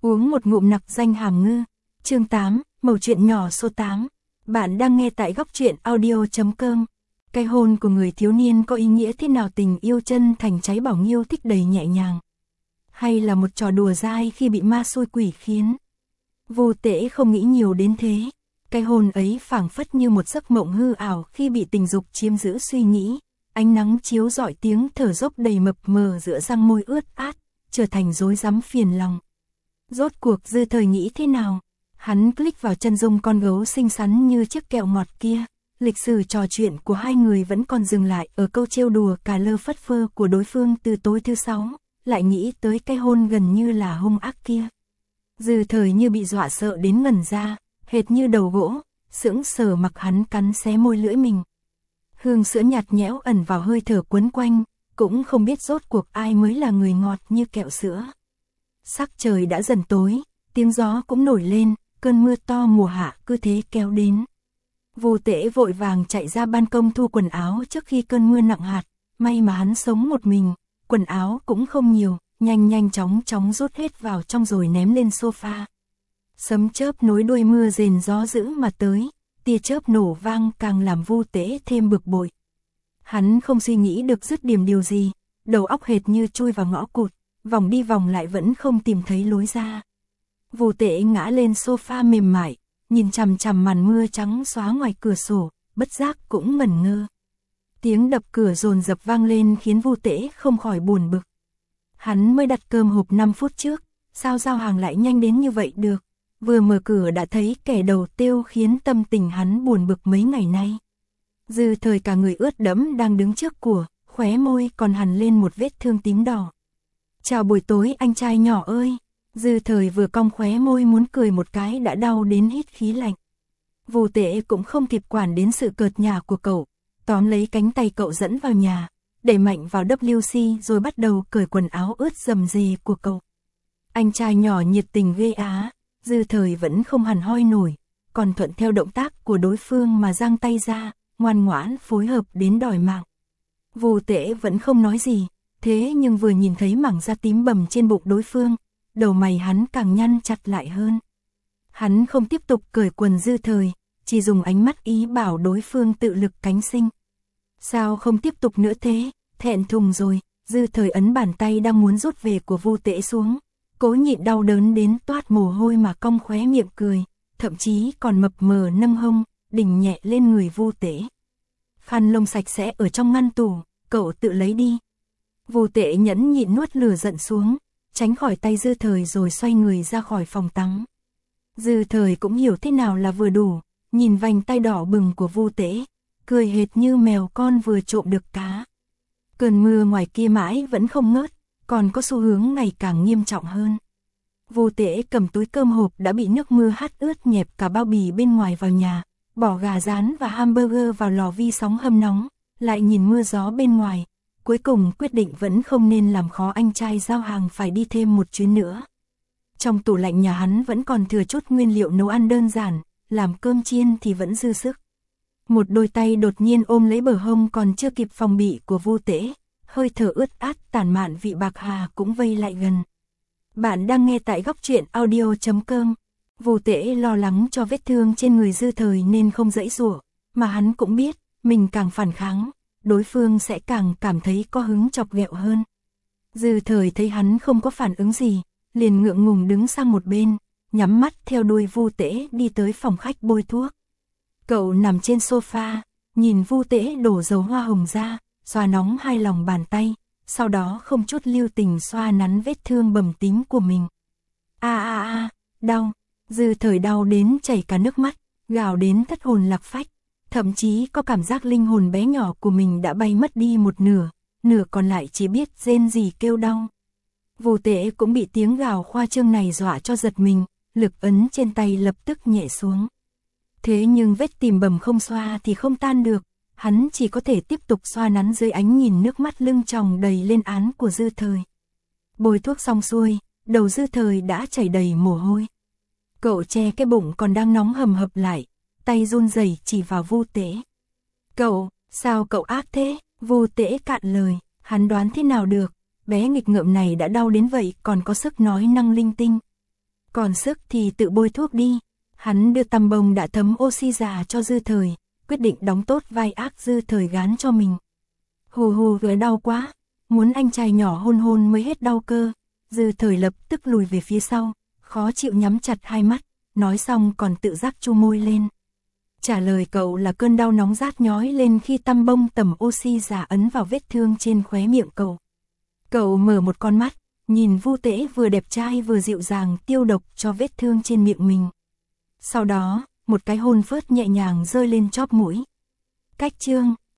Uống một ngụm nặc danh hàm ngư. Chương 8, mẩu chuyện nhỏ số 8. Bạn đang nghe tại góc truyện audio.com. Cái hôn của người thiếu niên có ý nghĩa thế nào? Tình yêu chân thành cháy bỏng, yêu thích đầy nhẹ nhàng, hay là một trò đùa dai khi bị ma xui quỷ khiến? Vô Tễ không nghĩ nhiều đến thế. Cái hôn ấy phảng phất như một giấc mộng hư ảo khi bị tình dục chiếm giữ suy nghĩ. Ánh nắng chiếu rọi, tiếng thở dốc đầy mập mờ giữa răng môi ướt át, trở thành rối rắm phiền lòng. Rốt cuộc Dư Thời nghĩ thế nào? Hắn click vào chân dung con gấu xinh xắn như chiếc kẹo ngọt kia. Lịch sử trò chuyện của hai người vẫn còn dừng lại ở câu trêu đùa cà lơ phất phơ của đối phương từ tối thứ sáu, lại nghĩ tới cái hôn gần như là hung ác kia. Dư Thời như bị dọa sợ đến ngẩn ra, hệt như đầu gỗ, sững sờ mặc hắn cắn xé môi lưỡi mình. Hương sữa nhạt nhẽo ẩn vào hơi thở quấn quanh, cũng không biết rốt cuộc ai mới là người ngọt như kẹo sữa. Sắc trời đã dần tối, tiếng gió cũng nổi lên, cơn mưa to mùa hạ cứ thế kéo đến. Vô Tễ vội vàng chạy ra ban công thu quần áo trước khi cơn mưa nặng hạt, may mà hắn sống một mình, quần áo cũng không nhiều, nhanh chóng rút hết vào trong rồi ném lên sofa. Sấm chớp nối đuôi mưa rền gió dữ mà tới, tia chớp nổ vang càng làm Vô Tễ thêm bực bội. Hắn không suy nghĩ được dứt điểm điều gì, đầu óc hệt như chui vào ngõ cụt, vòng đi vòng lại vẫn không tìm thấy lối ra. Vô Tễ ngã lên sofa mềm mại, nhìn chằm chằm màn mưa trắng xóa ngoài cửa sổ, bất giác cũng ngẩn ngơ. Tiếng đập cửa dồn dập vang lên khiến Vô Tễ không khỏi buồn bực. Hắn mới đặt cơm hộp 5 phút trước, sao giao hàng lại nhanh đến như vậy được? Vừa mở cửa đã thấy kẻ đầu tiêu khiến tâm tình hắn buồn bực mấy ngày nay. Dư Thời cả người ướt đẫm đang đứng trước cửa, khóe môi còn hằn lên một vết thương tím đỏ. Chào buổi tối anh trai nhỏ ơi. Dư Thời vừa cong khóe môi muốn cười một cái đã đau đến hít khí lạnh. Vô Tễ cũng không kịp quản đến sự cợt nhả của cậu, tóm lấy cánh tay cậu dẫn vào nhà, đẩy mạnh vào WC rồi bắt đầu cởi quần áo ướt rầm rề của cậu. Anh trai nhỏ nhiệt tình ghê á. Dư Thời vẫn không hằn hoi nổi, còn thuận theo động tác của đối phương mà giang tay ra, ngoan ngoãn phối hợp đến đòi mạng. Vô Tễ vẫn không nói gì, thế nhưng vừa nhìn thấy mảng da tím bầm trên bụng đối phương, đầu mày hắn càng nhăn chặt lại hơn. Hắn không tiếp tục cởi quần Dư Thời, chỉ dùng ánh mắt ý bảo đối phương tự lực cánh sinh. Sao không tiếp tục nữa thế? Thẹn thùng rồi. Dư Thời ấn bàn tay đang muốn rút về của Vô Tễ xuống, cố nhịn đau đớn đến toát mồ hôi mà cong khóe miệng cười, thậm chí còn mập mờ nâng hông, đỉnh nhẹ lên người Vô Tễ. Khăn lông sạch sẽ ở trong ngăn tủ, cậu tự lấy đi. Vô Tễ nhẫn nhịn nuốt lửa giận xuống, tránh khỏi tay Dư Thời rồi xoay người ra khỏi phòng tắm. Dư Thời cũng hiểu thế nào là vừa đủ, nhìn vành tay đỏ bừng của Vô Tễ, cười hệt như mèo con vừa trộm được cá. Cơn mưa ngoài kia mãi vẫn không ngớt, còn có xu hướng ngày càng nghiêm trọng hơn. Vô Tễ cầm túi cơm hộp đã bị nước mưa hắt ướt nhẹp cả bao bì bên ngoài vào nhà, bỏ gà rán và hamburger vào lò vi sóng hâm nóng, lại nhìn mưa gió bên ngoài, cuối cùng quyết định vẫn không nên làm khó anh trai giao hàng phải đi thêm một chuyến nữa. Trong tủ lạnh nhà hắn vẫn còn thừa chút nguyên liệu nấu ăn đơn giản, làm cơm chiên thì vẫn dư sức. Một đôi tay đột nhiên ôm lấy bờ hông còn chưa kịp phòng bị của Vô Tễ, hơi thở ướt át tản mạn vị bạc hà cũng vây lại gần. Bạn đang nghe tại góc truyện audio.com. Vô Tễ lo lắng cho vết thương trên người Dư Thời nên không giãy giụa, mà hắn cũng biết, mình càng phản kháng, đối phương sẽ càng cảm thấy có hứng chọc ghẹo hơn. Dư Thời thấy hắn không có phản ứng gì, liền ngượng ngùng đứng sang một bên, nhắm mắt theo đuôi Vô Tễ đi tới phòng khách bôi thuốc. Cậu nằm trên sofa, nhìn Vô Tễ đổ dầu hoa hồng ra, xoa nóng hai lòng bàn tay, sau đó không chút lưu tình xoa nắn vết thương bầm tím của mình. Đau. Dư Thời đau đến chảy cả nước mắt, gào đến thất hồn lạc phách, thậm chí có cảm giác linh hồn bé nhỏ của mình đã bay mất đi một nửa, nửa còn lại chỉ biết rên rỉ kêu đau. Vô Tễ cũng bị tiếng gào khoa trương này dọa cho giật mình, lực ấn trên tay lập tức nhẹ xuống. Thế nhưng vết tìm bầm không xoa thì không tan được, hắn chỉ có thể tiếp tục xoa nắn dưới ánh nhìn nước mắt lưng tròng đầy lên án của Dư Thời. Bôi thuốc xong xuôi, đầu Dư Thời đã chảy đầy mồ hôi. Cậu che cái bụng còn đang nóng hầm hập lại, tay run rẩy chỉ vào Vô Tễ. Sao cậu ác thế? Vô Tễ cạn lời, hắn đoán thế nào được, bé nghịch ngợm này đã đau đến vậy còn có sức nói năng linh tinh. Còn sức thì tự bôi thuốc đi. Hắn đưa tăm bông đã thấm oxy già cho Dư Thời, quyết định đóng tốt vai ác Dư Thời gán cho mình. Hù hù vừa đau quá, muốn anh trai nhỏ hôn hôn mới hết đau cơ. Dư Thời lập tức lùi về phía sau, khó chịu nhắm chặt hai mắt, nói xong còn tự giác chu môi lên. Trả lời cậu là cơn đau nóng rát nhói lên khi tăm bông tẩm oxy già ấn vào vết thương trên khóe miệng cậu. Cậu mở một con mắt, nhìn Vu Tễ vừa đẹp trai vừa dịu dàng tiêu độc cho vết thương trên miệng mình. Sau đó, một cái hôn phớt nhẹ nhàng rơi lên chóp mũi. Cách chương